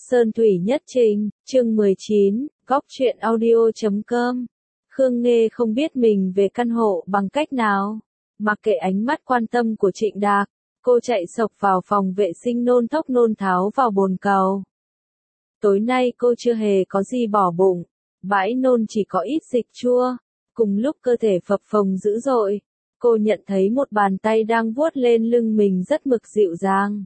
Sơn Thủy Nhất Trình, chương 19, góc truyện audio.com. Khương Nghê không biết mình về căn hộ bằng cách nào. Mặc kệ ánh mắt quan tâm của Trịnh Đạc, cô chạy xộc vào phòng vệ sinh nôn thốc nôn tháo vào bồn cầu. Tối nay cô chưa hề có gì bỏ bụng, bãi nôn chỉ có ít dịch chua. Cùng lúc cơ thể phập phồng dữ dội, cô nhận thấy một bàn tay đang vuốt lên lưng mình rất mực dịu dàng.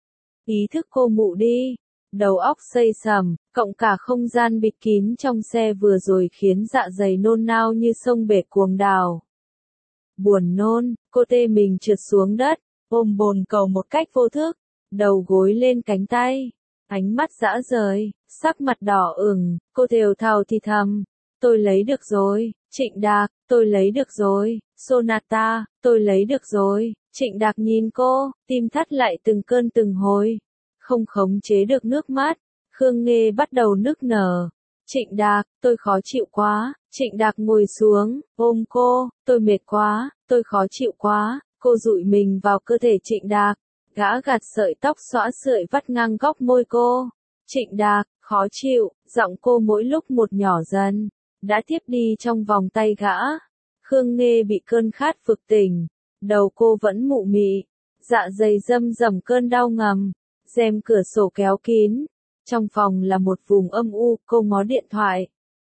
Ý thức cô mụ đi, đầu óc xây sầm, cộng cả không gian bịt kín trong xe vừa rồi khiến dạ dày nôn nao như sông bể cuồng đảo. Buồn nôn, cô tê mình trượt xuống đất, ôm bồn cầu một cách vô thức, đầu gối lên cánh tay, ánh mắt dã rời, sắc mặt đỏ ửng, cô thều thào thì thầm, tôi lấy được rồi, Trịnh Đạc, tôi lấy được rồi, Sonata, tôi lấy được rồi. Trịnh Đạc nhìn cô, tim thắt lại từng cơn từng hồi, không khống chế được nước mắt. Khương Nghê bắt đầu nức nở. Trịnh Đạc, tôi khó chịu quá. Trịnh Đạc ngồi xuống, ôm cô, tôi mệt quá, tôi khó chịu quá. Cô dụi mình vào cơ thể Trịnh Đạc, gã gạt sợi tóc xõa sợi vắt ngang góc môi cô. Trịnh Đạc, khó chịu, giọng cô mỗi lúc một nhỏ dần, đã thiếp đi trong vòng tay gã. Khương Nghê bị cơn khát vực tỉnh, đầu cô vẫn mụ mị, dạ dày râm rầm cơn đau ngầm, rèm cửa sổ kéo kín, trong phòng là một vùng âm u, cô ngó điện thoại.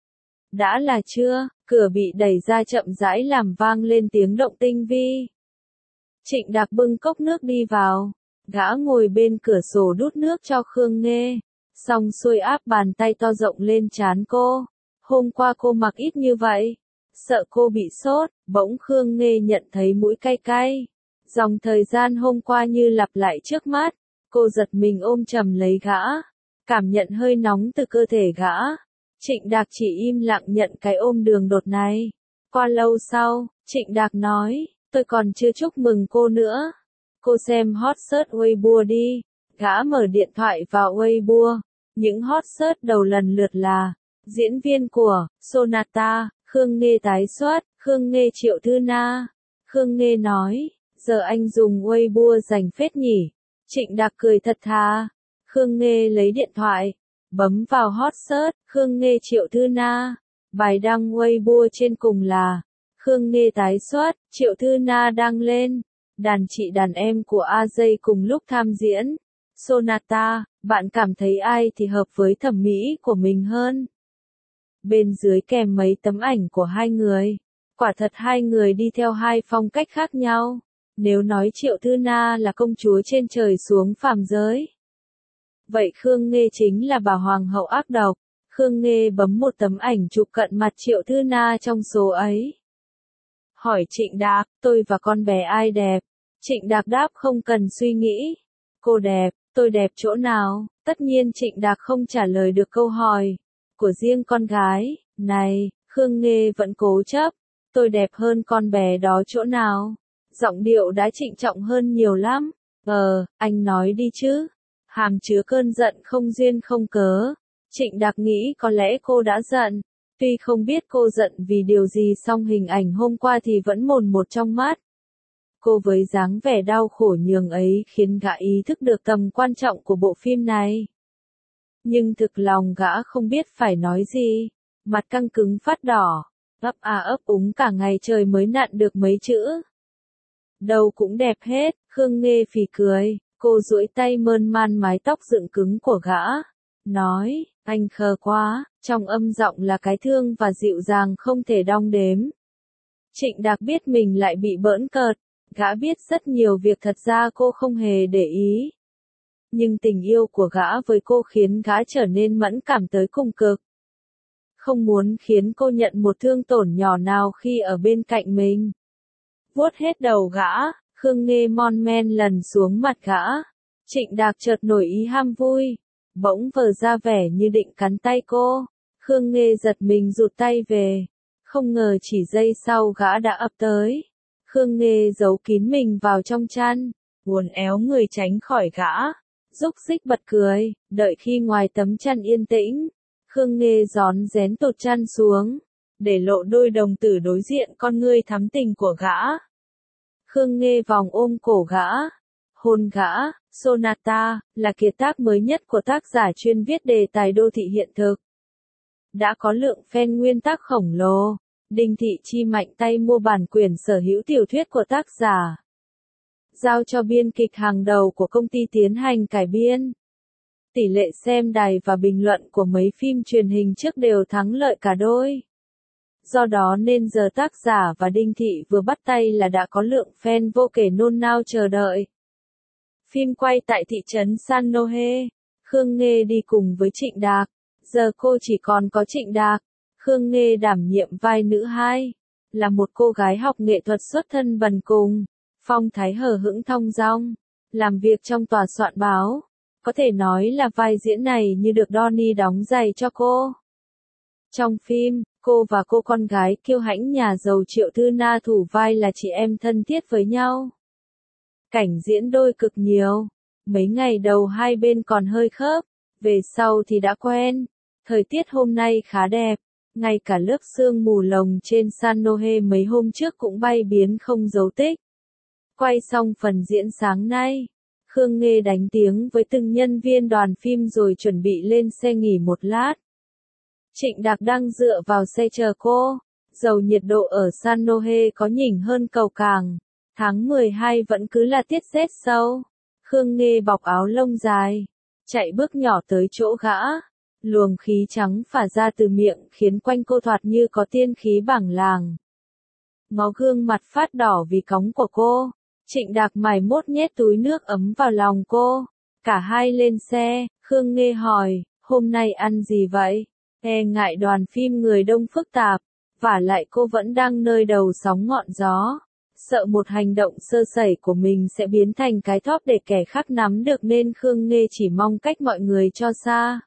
Đã là trưa, cửa bị đẩy ra chậm rãi làm vang lên tiếng động tinh vi. Trịnh Đạc bưng cốc nước đi vào, gã ngồi bên cửa sổ đút nước cho Khương Nghê, xong xuôi áp bàn tay to rộng lên trán cô. Hôm qua cô mặc ít như vậy, sợ cô bị sốt, bỗng Khương Nghê nhận thấy mũi cay cay. Dòng thời gian hôm qua như lặp lại trước mắt, cô giật mình ôm chầm lấy gã, cảm nhận hơi nóng từ cơ thể gã. Trịnh Đạc chỉ im lặng nhận cái ôm đường đột này. Qua lâu sau, Trịnh Đạc nói, tôi còn chưa chúc mừng cô nữa. Cô xem hot search Weibo đi. Gã mở điện thoại vào Weibo, những hot search đầu lần lượt là diễn viên của Sonata, Khương Nghê tái xuất, Khương Nghê Triệu Thư Na. Khương Nghê nói, giờ anh dùng Weibo rành phết nhỉ. Trịnh Đạc cười thật thà. Khương Nghê lấy điện thoại, bấm vào hot search, Khương Nghê Triệu Thư Na. Bài đăng Weibo trên cùng là, Khương Nghê tái xuất, Triệu Thư Na đăng lên. Đàn chị đàn em của AJ cùng lúc tham diễn. Sonata, bạn cảm thấy ai thì hợp với thẩm mỹ của mình hơn? Bên dưới kèm mấy tấm ảnh của hai người. Quả thật hai người đi theo hai phong cách khác nhau. Nếu nói Triệu Thư Na là công chúa trên trời xuống phàm giới, vậy Khương Nghê chính là bà hoàng hậu ác độc. Khương Nghê bấm một tấm ảnh chụp cận mặt Triệu Thư Na trong số ấy. Hỏi Trịnh Đạc, tôi và con bé ai đẹp? Trịnh Đạc đáp không cần suy nghĩ. Cô đẹp, tôi đẹp chỗ nào? Tất nhiên Trịnh Đạc không trả lời được câu hỏi của riêng con gái. Này, Khương Nghê vẫn cố chấp. Tôi đẹp hơn con bé đó chỗ nào? Giọng điệu đã trịnh trọng hơn nhiều lắm. Anh nói đi chứ. Hàm chứa cơn giận không duyên không cớ. Trịnh Đạc nghĩ có lẽ cô đã giận. Tuy không biết cô giận vì điều gì song hình ảnh hôm qua thì vẫn mồn một trong mắt. Cô với dáng vẻ đau khổ nhường ấy khiến gã ý thức được tầm quan trọng của bộ phim này. Nhưng thực lòng gã không biết phải nói gì. Mặt căng cứng phát đỏ. Ấp ấp úng cả ngày trời mới nặn được mấy chữ. Đâu cũng đẹp hết. Khương Nghê phì cười. Cô duỗi tay mơn man mái tóc dựng cứng của gã. Nói, anh khờ quá. Trong âm giọng là cái thương và dịu dàng không thể đong đếm. Trịnh Đạc biết mình lại bị bỡn cợt. Gã biết rất nhiều việc thật ra cô không hề để ý. Nhưng tình yêu của gã với cô khiến gã trở nên mẫn cảm tới cùng cực. Không muốn khiến cô nhận một thương tổn nhỏ nào khi ở bên cạnh mình. Vuốt hết đầu gã, Khương Nghê mon men lần xuống mặt gã. Trịnh Đạc chợt nổi ý ham vui, bỗng vờ ra vẻ như định cắn tay cô. Khương Nghê giật mình rụt tay về. Không ngờ chỉ giây sau gã đã ập tới. Khương Nghê giấu kín mình vào trong chăn, uốn éo người tránh khỏi gã. Rúc rích bật cười, đợi khi ngoài tấm chăn yên tĩnh. Khương Nghê rón rén tụt chăn xuống, để lộ đôi đồng tử đối diện con ngươi thắm tình của gã. Khương Nghê vòng ôm cổ gã, Hôn gã, Sonata, là kiệt tác mới nhất của tác giả chuyên viết đề tài đô thị hiện thực. Đã có lượng fan nguyên tác khổng lồ, Đinh Thị Chi mạnh tay mua bản quyền sở hữu tiểu thuyết của tác giả. Giao cho biên kịch hàng đầu của công ty tiến hành cải biên. Tỷ lệ xem đài và bình luận của mấy phim truyền hình trước đều thắng lợi cả đôi. Do đó nên giờ tác giả và Đinh Thị vừa bắt tay là đã có lượng fan vô kể nôn nao chờ đợi. Phim quay tại thị trấn San Nohe, Khương Nghê đi cùng với Trịnh Đạc. Giờ cô chỉ còn có Trịnh Đạc. Khương Nghê đảm nhiệm vai nữ hai, là một cô gái học nghệ thuật xuất thân bần cùng, phong thái hờ hững thong dong, làm việc trong tòa soạn báo. Có thể nói là vai diễn này như được Donnie đóng giày cho cô. Trong phim, cô và cô con gái kiêu hãnh nhà giàu Triệu Thư Na thủ vai là chị em thân thiết với nhau. Cảnh diễn đôi cực nhiều. Mấy ngày đầu hai bên còn hơi khớp, về sau thì đã quen. Thời tiết hôm nay khá đẹp, ngay cả lớp sương mù lồng trên San Nohe mấy hôm trước cũng bay biến không dấu tích. Quay xong phần diễn sáng nay, Khương Nghê đánh tiếng với từng nhân viên đoàn phim rồi chuẩn bị lên xe nghỉ một lát. Trịnh Đạc đang dựa vào xe chờ cô. Dầu nhiệt độ ở San Nohe có nhỉnh hơn cầu Cảng. Tháng 12 vẫn cứ là tiết rét sâu. Khương Nghê bọc áo lông dài, chạy bước nhỏ tới chỗ gã. Luồng khí trắng phả ra từ miệng khiến quanh cô thoạt như có tiên khí bảng làng. Ngó gương mặt phát đỏ vì cóng của cô. Trịnh Đạc mải mốt nhét túi nước ấm vào lòng cô. Cả hai lên xe, Khương Nghê hỏi, hôm nay ăn gì vậy? E ngại đoàn phim người đông phức tạp, vả lại cô vẫn đang nơi đầu sóng ngọn gió. Sợ một hành động sơ sẩy của mình sẽ biến thành cái thóp để kẻ khác nắm được nên Khương Nghê chỉ mong cách mọi người cho xa.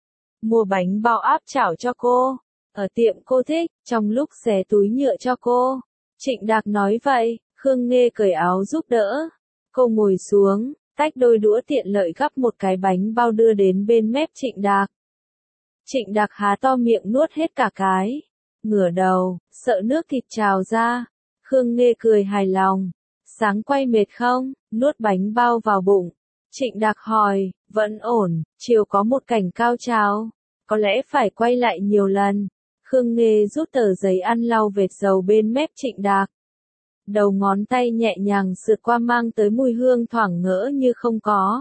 Mua bánh bao áp chảo cho cô, ở tiệm cô thích, trong lúc xé túi nhựa cho cô. Trịnh Đạc nói vậy, Khương Nghê cởi áo giúp đỡ. Cô ngồi xuống, tách đôi đũa tiện lợi gắp một cái bánh bao đưa đến bên mép Trịnh Đạc. Trịnh Đạc há to miệng nuốt hết cả cái. Ngửa đầu, sợ nước thịt trào ra. Khương Nghê cười hài lòng. Sáng quay mệt không? Nuốt bánh bao vào bụng. Trịnh Đạc hỏi, vẫn ổn, chiều có một cảnh cao trào. Có lẽ phải quay lại nhiều lần. Khương Nghê rút tờ giấy ăn lau vệt dầu bên mép Trịnh Đạc. Đầu ngón tay nhẹ nhàng sượt qua mang tới mùi hương thoảng ngỡ như không có.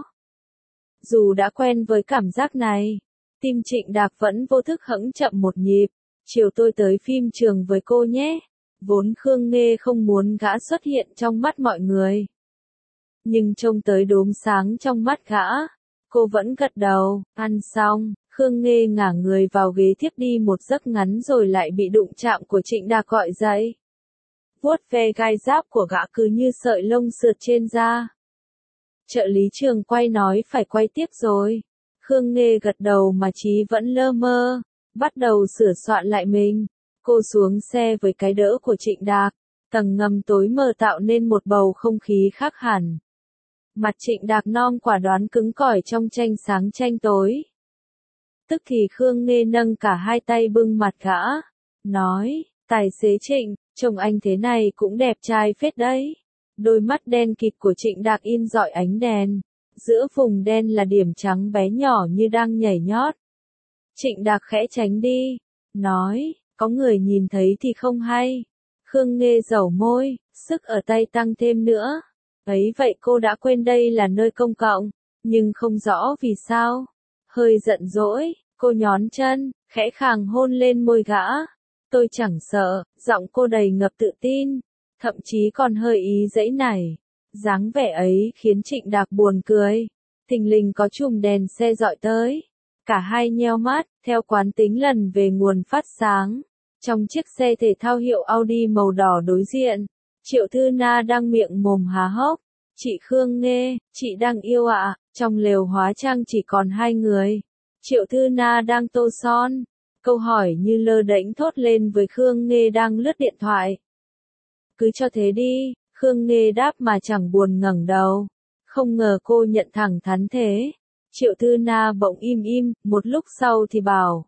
Dù đã quen với cảm giác này, tim Trịnh Đạc vẫn vô thức hững chậm một nhịp. Chiều tôi tới phim trường với cô nhé. Vốn Khương Nghê không muốn gã xuất hiện trong mắt mọi người. Nhưng trông tới đốm sáng trong mắt gã, cô vẫn gật đầu. Ăn xong, Khương Nghê ngả người vào ghế thiếp đi một giấc ngắn rồi lại bị đụng chạm của Trịnh Đạc gọi dậy. Vuốt ve gai giáp của gã cứ như sợi lông sượt trên da. Trợ lý trường quay nói phải quay tiếp rồi. Khương Nghê gật đầu mà trí vẫn lơ mơ, bắt đầu sửa soạn lại mình. Cô xuống xe với cái đỡ của Trịnh Đạc, tầng ngầm tối mờ tạo nên một bầu không khí khác hẳn. Mặt Trịnh Đạc non quả đoán cứng cỏi trong tranh sáng tranh tối. Tức thì Khương Nghê nâng cả hai tay bưng mặt gã, nói, tài xế Trịnh, trông anh thế này cũng đẹp trai phết đấy. Đôi mắt đen kịt của Trịnh Đạc in rọi ánh đèn, giữa vùng đen là điểm trắng bé nhỏ như đang nhảy nhót. Trịnh Đạc khẽ tránh đi, nói, có người nhìn thấy thì không hay. Khương Nghê dẩu môi, sức ở tay tăng thêm nữa. Ấy vậy cô đã quên đây là nơi công cộng, nhưng không rõ vì sao. Hơi giận dỗi, cô nhón chân, khẽ khàng hôn lên môi gã. Tôi chẳng sợ, giọng cô đầy ngập tự tin, thậm chí còn hơi ý giãy nảy. Dáng vẻ ấy khiến Trịnh Đạc buồn cười. Thình lình có chùm đèn xe dọi tới. Cả hai nheo mắt, theo quán tính lần về nguồn phát sáng. Trong chiếc xe thể thao hiệu Audi màu đỏ đối diện, Triệu Thư Na đang miệng mồm há hốc. Chị Khương Nghê, chị đang yêu ạ. Trong lều hóa trang chỉ còn hai người. Triệu Thư Na đang tô son. Câu hỏi như lơ đễnh thốt lên với Khương Nghê đang lướt điện thoại. Cứ cho thế đi, Khương Nghê đáp mà chẳng buồn ngẩng đầu. Không ngờ cô nhận thẳng thắn thế. Triệu Thư Na bỗng im, một lúc sau thì bảo.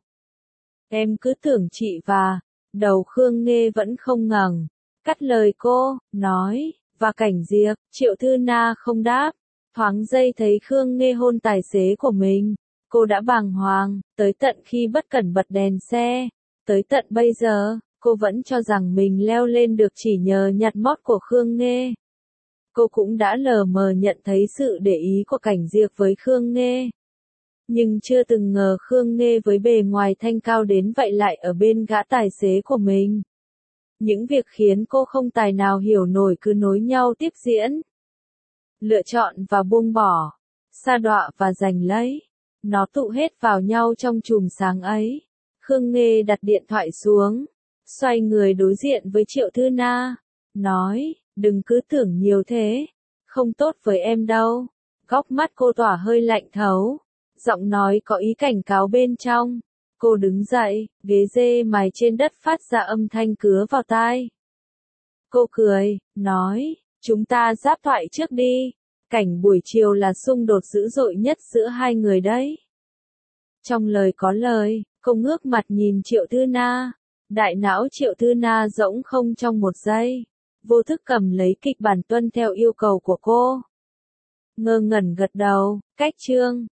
Em cứ tưởng chị và, đầu Khương Nghê vẫn không ngẩng. Cắt lời cô, nói, và Cảnh Diệp, Triệu Thư Na không đáp. Thoáng giây thấy Khương Nghê hôn tài xế của mình, cô đã bàng hoàng, tới tận khi bất cẩn bật đèn xe. Tới tận bây giờ, cô vẫn cho rằng mình leo lên được chỉ nhờ nhặt mót của Khương Nghê. Cô cũng đã lờ mờ nhận thấy sự để ý của Cảnh Diệp với Khương Nghê. Nhưng chưa từng ngờ Khương Nghê với bề ngoài thanh cao đến vậy lại ở bên gã tài xế của mình. Những việc khiến cô không tài nào hiểu nổi cứ nối nhau tiếp diễn. Lựa chọn và buông bỏ, sa đọa và giành lấy. Nó tụ hết vào nhau trong chùm sáng ấy. Khương Nghê đặt điện thoại xuống, xoay người đối diện với Triệu Thư Na, nói, đừng cứ tưởng nhiều thế, không tốt với em đâu. Góc mắt cô tỏa hơi lạnh thấu, giọng nói có ý cảnh cáo bên trong. Cô đứng dậy, ghế dê mài trên đất phát ra âm thanh cứa vào tai. Cô cười, nói, chúng ta giáp thoại trước đi. Cảnh buổi chiều là xung đột dữ dội nhất giữa hai người đấy. Trong lời có lời, cô ngước mặt nhìn Triệu Thư Na. Đại não Triệu Thư Na rỗng không trong một giây. Vô thức cầm lấy kịch bản tuân theo yêu cầu của cô. Ngơ ngẩn gật đầu, cách chương.